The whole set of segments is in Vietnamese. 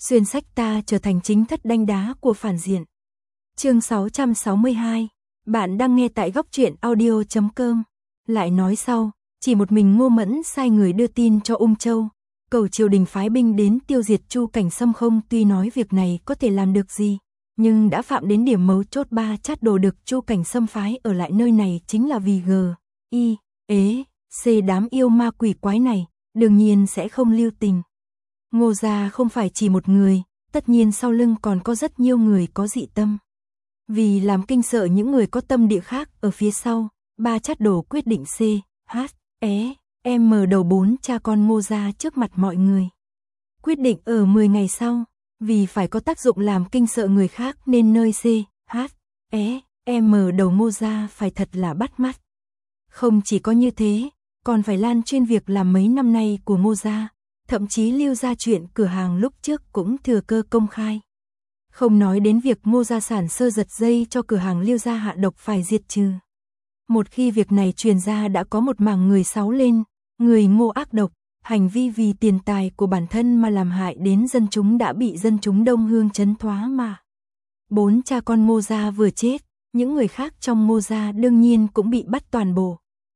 xuyên sách ta trở thành chính thất đanh đá của phản diện. Chương 662, bạn đang nghe tại góc truyện audio.com. Lại nói sau, chỉ một mình Ngô Mẫn sai người đưa tin cho Ung Châu, cầu triều đình phái binh đến tiêu diệt Chu Cảnh Sâm. Không, tuy nói việc này có thể làm được gì, nhưng đã phạm đến điểm mấu chốt. Ba Chát Đồ được Chu Cảnh Sâm phái ở lại nơi này chính là vì C đám yêu ma quỷ quái này, đương nhiên sẽ không lưu tình. Ngô gia không phải chỉ một người, tất nhiên sau lưng còn có rất nhiều người có dị tâm. Vì làm kinh sợ những người có tâm địa khác ở phía sau, Ba Chát Đồ quyết định đầu 4 cha con Ngô gia trước mặt mọi người. Quyết định ở 10 ngày sau, vì phải có tác dụng làm kinh sợ người khác nên nơi đầu Ngô gia phải thật là bắt mắt. Không chỉ có như thế, còn phải lan truyền việc làm mấy năm nay của Ngô gia, thậm chí lưu ra chuyện cửa hàng lúc trước cũng thừa cơ công khai. Không nói đến việc Ngô gia sản sơ giật dây cho cửa hàng lưu gia hạ độc phải diệt trừ. Một khi việc này truyền ra đã có một mảng người sáu lên, người Ngô ác độc, hành vi vì tiền tài của bản thân mà làm hại đến dân chúng đã bị dân chúng Đông Hương trấn thoá mà. 4 cha con Ngô gia vừa chết, những người khác trong Ngô gia đương nhiên cũng bị bắt toàn bộ.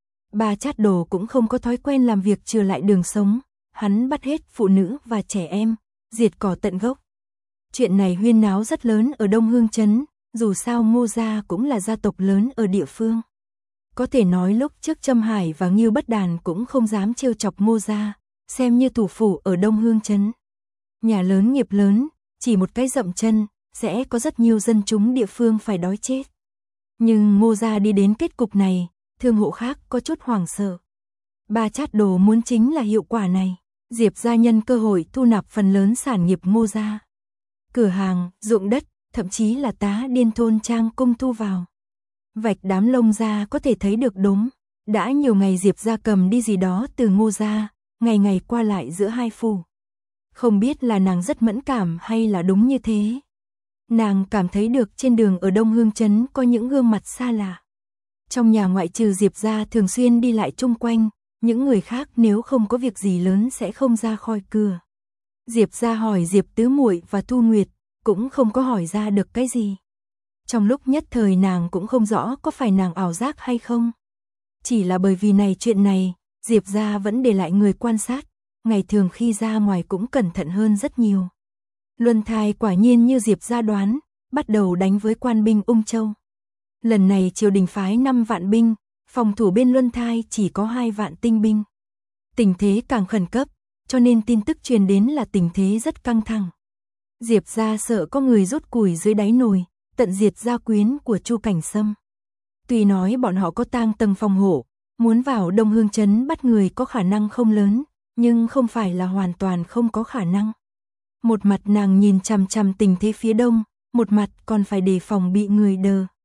Ba Chát Đồ cũng không có thói quen làm việc trừ lại đường sống, hắn bắt hết phụ nữ và trẻ em, diệt cỏ tận gốc. Chuyện này huyên náo rất lớn ở Đông Hương trấn, dù sao Ngô gia cũng là gia tộc lớn ở địa phương. Có thể nói lúc trước Trâm Hải và Ngưu Bất Đàn cũng không dám trêu chọc Ngô gia, xem như thủ phủ ở Đông Hương trấn. Nhà lớn nghiệp lớn, chỉ một cái dậm chân, sẽ có rất nhiều dân chúng địa phương phải đói chết. Nhưng Ngô gia đi đến kết cục này, thương hộ khác có chút hoảng sợ. Ba Chát Đồ muốn chính là hiệu quả này. Diệp gia nhân cơ hội thu nạp phần lớn sản nghiệp Ngô gia. Cửa hàng, ruộng đất, thậm chí là tá điên thôn trang cung thu vào. Vạch đám lông ra có thể thấy được đốm. Đã nhiều ngày Diệp gia cầm đi gì đó từ Ngô gia, ngày ngày qua lại giữa hai phủ. Không biết là nàng rất mẫn cảm hay là đúng như thế. Nàng cảm thấy được trên đường ở Đông Hương trấn có những gương mặt xa lạ. Trong nhà ngoại trừ Diệp gia thường xuyên đi lại chung quanh, những người khác nếu không có việc gì lớn sẽ không ra khỏi cửa. Diệp gia hỏi Diệp Tứ Muội và Thu Nguyệt, cũng không có hỏi ra được cái gì. Trong lúc nhất thời nàng cũng không rõ có phải nàng ảo giác hay không. Chỉ là bởi vì chuyện này, Diệp gia vẫn để lại người quan sát, ngày thường khi ra ngoài cũng cẩn thận hơn rất nhiều. Luân Thai quả nhiên như Diệp gia đoán, bắt đầu đánh với quan binh Ung Châu. Lần này triều đình phái 5 vạn binh, phòng thủ bên Luân Thai chỉ có 2 vạn tinh binh. Tình thế càng khẩn cấp, cho nên tin tức truyền đến là tình thế rất căng thẳng. Diệp gia sợ có người rút củi dưới đáy nồi, tận diệt gia quyến của Chu Cảnh Sâm. Tuy nói bọn họ có tang tầng phòng hộ, muốn vào Đông Hương trấn bắt người có khả năng không lớn, nhưng không phải là hoàn toàn không có khả năng. Một mặt nàng nhìn chằm chằm tình thế phía đông, một mặt còn phải đề phòng bị người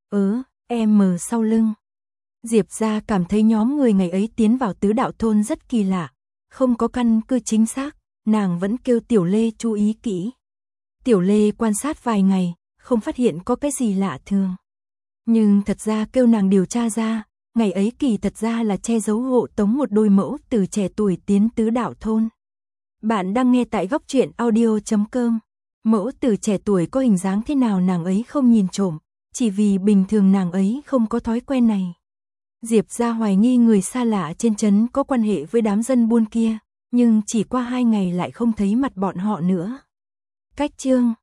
sau lưng. Diệp gia cảm thấy nhóm người ngày ấy tiến vào Tứ Đạo thôn rất kỳ lạ, không có căn cứ chính xác, nàng vẫn kêu Tiểu Lê chú ý kỹ. Tiểu Lê quan sát vài ngày, không phát hiện có cái gì lạ thường. Nhưng thật ra kêu nàng điều tra ra, ngày ấy kỳ thật ra là che giấu hộ tống một đôi mẫu từ trẻ tuổi tiến Tứ Đạo thôn. Bạn đang nghe tại góc truyện audio.com. Mẫu từ trẻ tuổi có hình dáng thế nào nàng ấy không nhìn trộm, chỉ vì bình thường nàng ấy không có thói quen này. Diệp gia hoài nghi người xa lạ trên trấn có quan hệ với đám dân buôn kia, nhưng chỉ qua 2 ngày lại không thấy mặt bọn họ nữa. Cách chương